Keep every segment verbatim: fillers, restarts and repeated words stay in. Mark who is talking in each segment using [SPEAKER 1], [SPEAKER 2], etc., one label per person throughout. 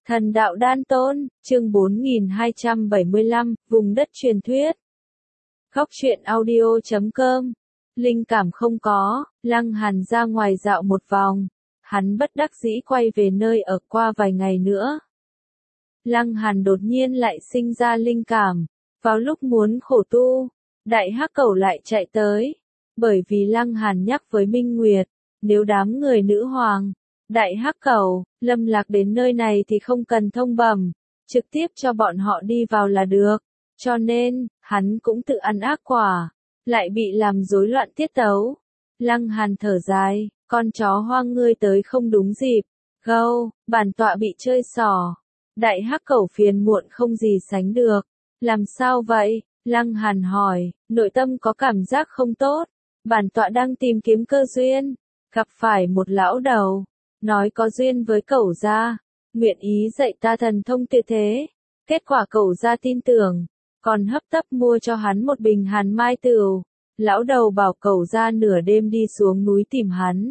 [SPEAKER 1] Thần đạo đan tôn, chương bốn nghìn hai trăm bảy mươi lăm, vùng đất truyền thuyết. Góc truyện audio chấm com. Linh cảm không có, Lăng Hàn ra ngoài dạo một vòng. Hắn bất đắc dĩ quay về nơi ở qua vài ngày nữa. Lăng Hàn đột nhiên lại sinh ra linh cảm. Vào lúc muốn khổ tu, Đại Hắc Cẩu lại chạy tới. Bởi vì Lăng Hàn nhắc với Minh Nguyệt, nếu đám người nữ hoàng, Đại Hắc Cẩu, lâm lạc đến nơi này thì không cần thông bẩm, trực tiếp cho bọn họ đi vào là được. Cho nên, hắn cũng tự ăn ác quả, lại bị làm rối loạn tiết tấu. Lăng Hàn thở dài, con chó hoang ngươi tới không đúng dịp. Gâu, bản tọa bị chơi xỏ. Đại Hắc Cẩu phiền muộn không gì sánh được. Làm sao vậy? Lăng Hàn hỏi, nội tâm có cảm giác không tốt. Bản tọa đang tìm kiếm cơ duyên, gặp phải một lão đầu, nói có duyên với Cẩu gia, nguyện ý dạy ta thần thông tuyệt thế. Kết quả Cẩu gia tin tưởng, còn hấp tấp mua cho hắn một bình hàn mai tửu. Lão đầu bảo Cẩu gia nửa đêm đi xuống núi tìm hắn.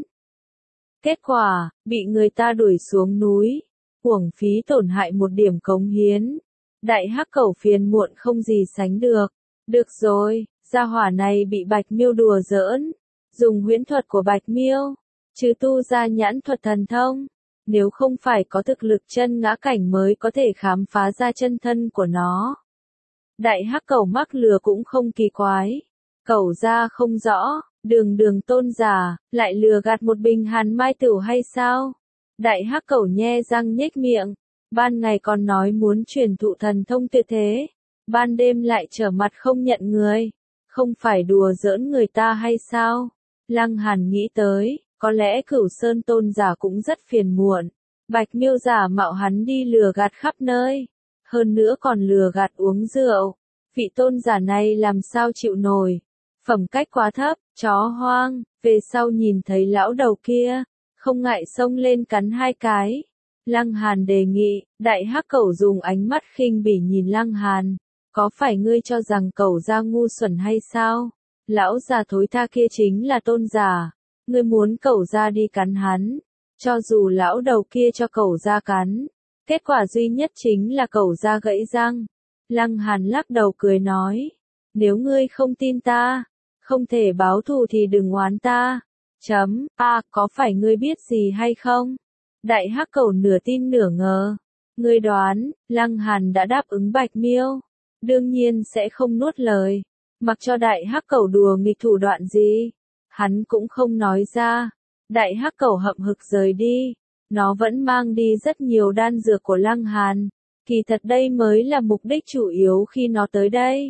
[SPEAKER 1] Kết quả, bị người ta đuổi xuống núi, uổng phí tổn hại một điểm cống hiến. Đại Hắc Cẩu phiền muộn không gì sánh được. Được rồi, gia hỏa này bị Bạch Miêu đùa giỡn, dùng huyễn thuật của Bạch Miêu, chứ tu ra nhãn thuật thần thông. Nếu không phải có thực lực chân ngã cảnh mới có thể khám phá ra chân thân của nó. Đại Hắc Cẩu mắc lừa cũng không kỳ quái. Cẩu gia không rõ, đường đường tôn giả, lại lừa gạt một bình hàn mai tửu hay sao? Đại Hắc Cẩu nhe răng nhếch miệng, ban ngày còn nói muốn truyền thụ thần thông tuyệt thế, ban đêm lại trở mặt không nhận người, không phải đùa giỡn người ta hay sao? Lăng Hàn nghĩ tới, có lẽ Cửu Sơn tôn giả cũng rất phiền muộn, Bạch Miêu giả mạo hắn đi lừa gạt khắp nơi, hơn nữa còn lừa gạt uống rượu, vị tôn giả này làm sao chịu nổi, phẩm cách quá thấp, chó hoang, về sau nhìn thấy lão đầu kia, không ngại xông lên cắn hai cái. Lăng Hàn đề nghị, Đại Hắc Cẩu dùng ánh mắt khinh bỉ nhìn Lăng Hàn, có phải ngươi cho rằng Cẩu gia ngu xuẩn hay sao? Lão già thối tha kia chính là tôn giả, ngươi muốn Cẩu gia đi cắn hắn, cho dù lão đầu kia cho Cẩu gia cắn, kết quả duy nhất chính là Cẩu gia gãy răng. Lăng Hàn lắc đầu cười nói, nếu ngươi không tin ta, không thể báo thù thì đừng oán ta. Chấm, a, có phải ngươi biết gì hay không? Đại Hắc Cẩu nửa tin nửa ngờ. Ngươi đoán, Lăng Hàn đã đáp ứng Bạch Miêu, đương nhiên sẽ không nuốt lời, mặc cho Đại Hắc Cẩu đùa nghịch thủ đoạn gì, hắn cũng không nói ra. Đại Hắc Cẩu hậm hực rời đi, nó vẫn mang đi rất nhiều đan dược của Lăng Hàn, kỳ thật đây mới là mục đích chủ yếu khi nó tới đây.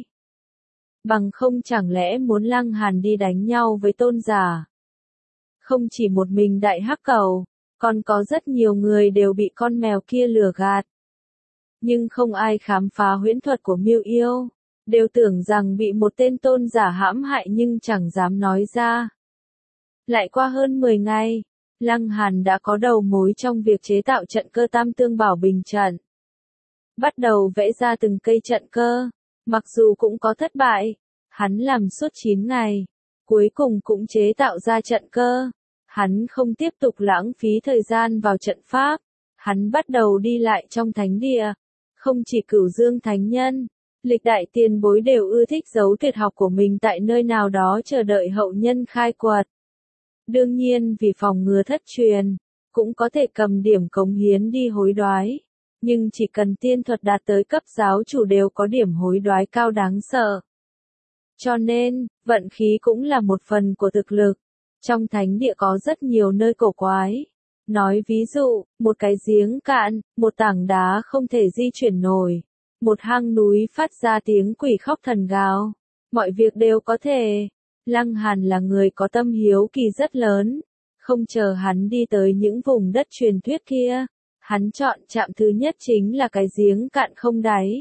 [SPEAKER 1] Bằng không chẳng lẽ muốn Lăng Hàn đi đánh nhau với tôn giả? Không chỉ một mình Đại Hắc Cẩu, còn có rất nhiều người đều bị con mèo kia lừa gạt. Nhưng không ai khám phá huyễn thuật của Miêu Yêu, đều tưởng rằng bị một tên tôn giả hãm hại nhưng chẳng dám nói ra. Lại qua hơn mười ngày, Lăng Hàn đã có đầu mối trong việc chế tạo trận cơ Tam Tương Bảo Bình trận. Bắt đầu vẽ ra từng cây trận cơ, mặc dù cũng có thất bại, hắn làm suốt chín ngày, cuối cùng cũng chế tạo ra trận cơ. Hắn không tiếp tục lãng phí thời gian vào trận pháp, hắn bắt đầu đi lại trong thánh địa. Không chỉ Cửu Dương Thánh Nhân, lịch đại tiền bối đều ưa thích giấu tuyệt học của mình tại nơi nào đó chờ đợi hậu nhân khai quật. Đương nhiên vì phòng ngừa thất truyền, cũng có thể cầm điểm cống hiến đi hối đoái. Nhưng chỉ cần tiên thuật đạt tới cấp giáo chủ đều có điểm hối đoái cao đáng sợ. Cho nên, vận khí cũng là một phần của thực lực. Trong thánh địa có rất nhiều nơi cổ quái. Nói ví dụ, một cái giếng cạn, một tảng đá không thể di chuyển nổi, một hang núi phát ra tiếng quỷ khóc thần gào. Mọi việc đều có thể. Lăng Hàn là người có tâm hiếu kỳ rất lớn. Không chờ hắn đi tới những vùng đất truyền thuyết kia, hắn chọn trạm thứ nhất chính là cái giếng cạn không đáy.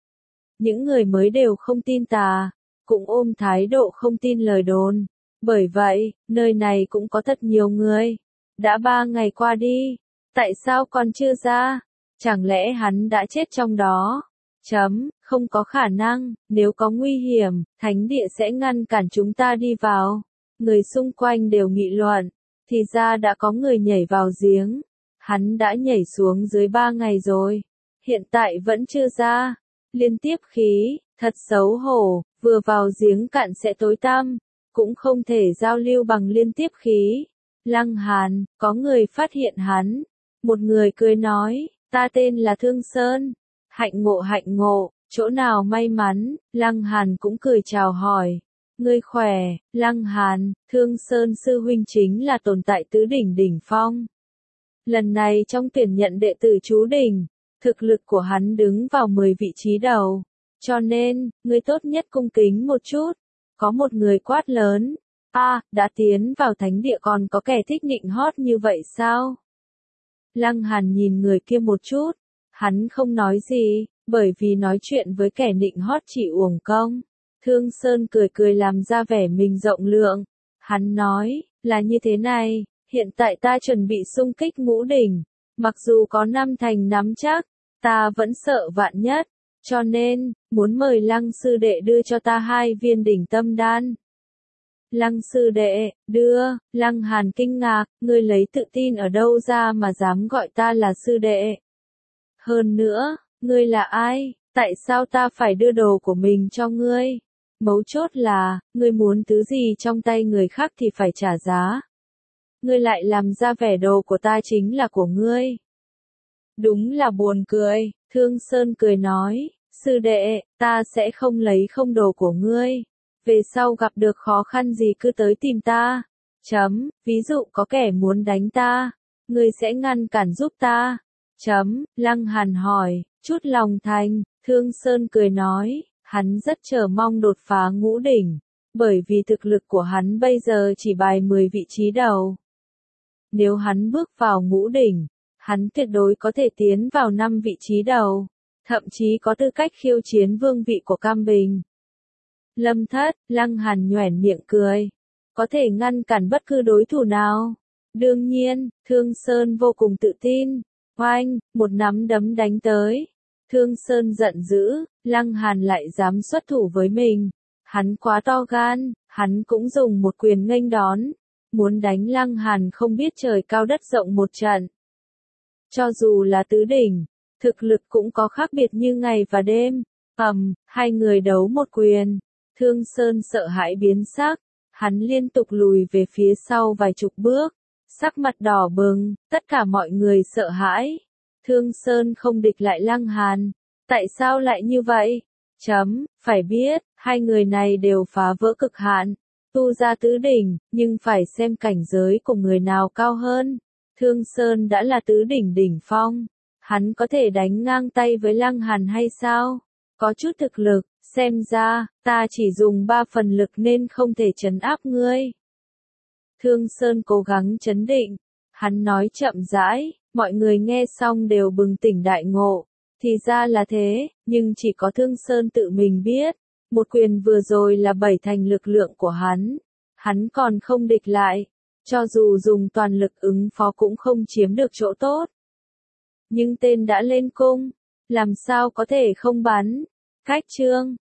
[SPEAKER 1] Những người mới đều không tin tà, cũng ôm thái độ không tin lời đồn. Bởi vậy, nơi này cũng có thật nhiều người. Đã ba ngày qua đi, tại sao còn chưa ra? Chẳng lẽ hắn đã chết trong đó? Chấm, không có khả năng, nếu có nguy hiểm, thánh địa sẽ ngăn cản chúng ta đi vào. Người xung quanh đều nghị luận, thì ra đã có người nhảy vào giếng. Hắn đã nhảy xuống dưới ba ngày rồi, hiện tại vẫn chưa ra. Liên tiếp khí, thật xấu hổ, vừa vào giếng cạn sẽ tối tăm, cũng không thể giao lưu bằng liên tiếp khí. Lăng Hàn, có người phát hiện hắn. Một người cười nói, ta tên là Thương Sơn. Hạnh ngộ hạnh ngộ, chỗ nào may mắn, Lăng Hàn cũng cười chào hỏi. Ngươi khỏe, Lăng Hàn, Thương Sơn sư huynh chính là tồn tại tứ đỉnh đỉnh phong. Lần này trong tuyển nhận đệ tử chú đỉnh, thực lực của hắn đứng vào mười vị trí đầu. Cho nên, ngươi tốt nhất cung kính một chút. Có một người quát lớn. A, à, đã tiến vào thánh địa còn có kẻ thích nịnh hót như vậy sao? Lăng Hàn nhìn người kia một chút. Hắn không nói gì, bởi vì nói chuyện với kẻ nịnh hót chỉ uổng công. Thương Sơn cười cười làm ra vẻ mình rộng lượng. Hắn nói, là như thế này, hiện tại ta chuẩn bị xung kích ngũ đỉnh. Mặc dù có năm thành nắm chắc, ta vẫn sợ vạn nhất. Cho nên, muốn mời Lăng sư đệ đưa cho ta hai viên đỉnh tâm đan. Lăng sư đệ, đưa, Lăng Hàn kinh ngạc, ngươi lấy tự tin ở đâu ra mà dám gọi ta là sư đệ. Hơn nữa, ngươi là ai, tại sao ta phải đưa đồ của mình cho ngươi? Mấu chốt là, ngươi muốn thứ gì trong tay người khác thì phải trả giá. Ngươi lại làm ra vẻ đồ của ta chính là của ngươi. Đúng là buồn cười, Thương Sơn cười nói, sư đệ, ta sẽ không lấy không đồ của ngươi. Về sau gặp được khó khăn gì cứ tới tìm ta. Chấm, ví dụ có kẻ muốn đánh ta, ngươi sẽ ngăn cản giúp ta. Chấm, Lăng Hàn hỏi, chút lòng thành, Thương Sơn cười nói, hắn rất chờ mong đột phá ngũ đỉnh, bởi vì thực lực của hắn bây giờ chỉ bài mười vị trí đầu. Nếu hắn bước vào ngũ đỉnh, hắn tuyệt đối có thể tiến vào năm vị trí đầu, thậm chí có tư cách khiêu chiến vương vị của Cam Bình. Lâm Thất, Lăng Hàn nhoẻn miệng cười, có thể ngăn cản bất cứ đối thủ nào. Đương nhiên, Thương Sơn vô cùng tự tin. Oanh, một nắm đấm đánh tới. Thương Sơn giận dữ, Lăng Hàn lại dám xuất thủ với mình. Hắn quá to gan, hắn cũng dùng một quyền nghênh đón. Muốn đánh Lăng Hàn không biết trời cao đất rộng một trận. Cho dù là tứ đỉnh, thực lực cũng có khác biệt như ngày và đêm. Ầm, hai người đấu một quyền. Thương Sơn sợ hãi biến sắc. Hắn liên tục lùi về phía sau vài chục bước. Sắc mặt đỏ bừng, tất cả mọi người sợ hãi. Thương Sơn không địch lại Lăng Hàn. Tại sao lại như vậy? Chấm, phải biết, hai người này đều phá vỡ cực hạn. Tu ra tứ đỉnh, nhưng phải xem cảnh giới của người nào cao hơn. Thương Sơn đã là tứ đỉnh đỉnh phong. Hắn có thể đánh ngang tay với Lăng Hàn hay sao? Có chút thực lực, xem ra, ta chỉ dùng ba phần lực nên không thể trấn áp ngươi. Thương Sơn cố gắng trấn định. Hắn nói chậm rãi, mọi người nghe xong đều bừng tỉnh đại ngộ. Thì ra là thế, nhưng chỉ có Thương Sơn tự mình biết. Một quyền vừa rồi là bảy thành lực lượng của hắn. Hắn còn không địch lại. Cho dù dùng toàn lực ứng phó cũng không chiếm được chỗ tốt. Nhưng tên đã lên cung. Làm sao có thể không bắn? Cách chương.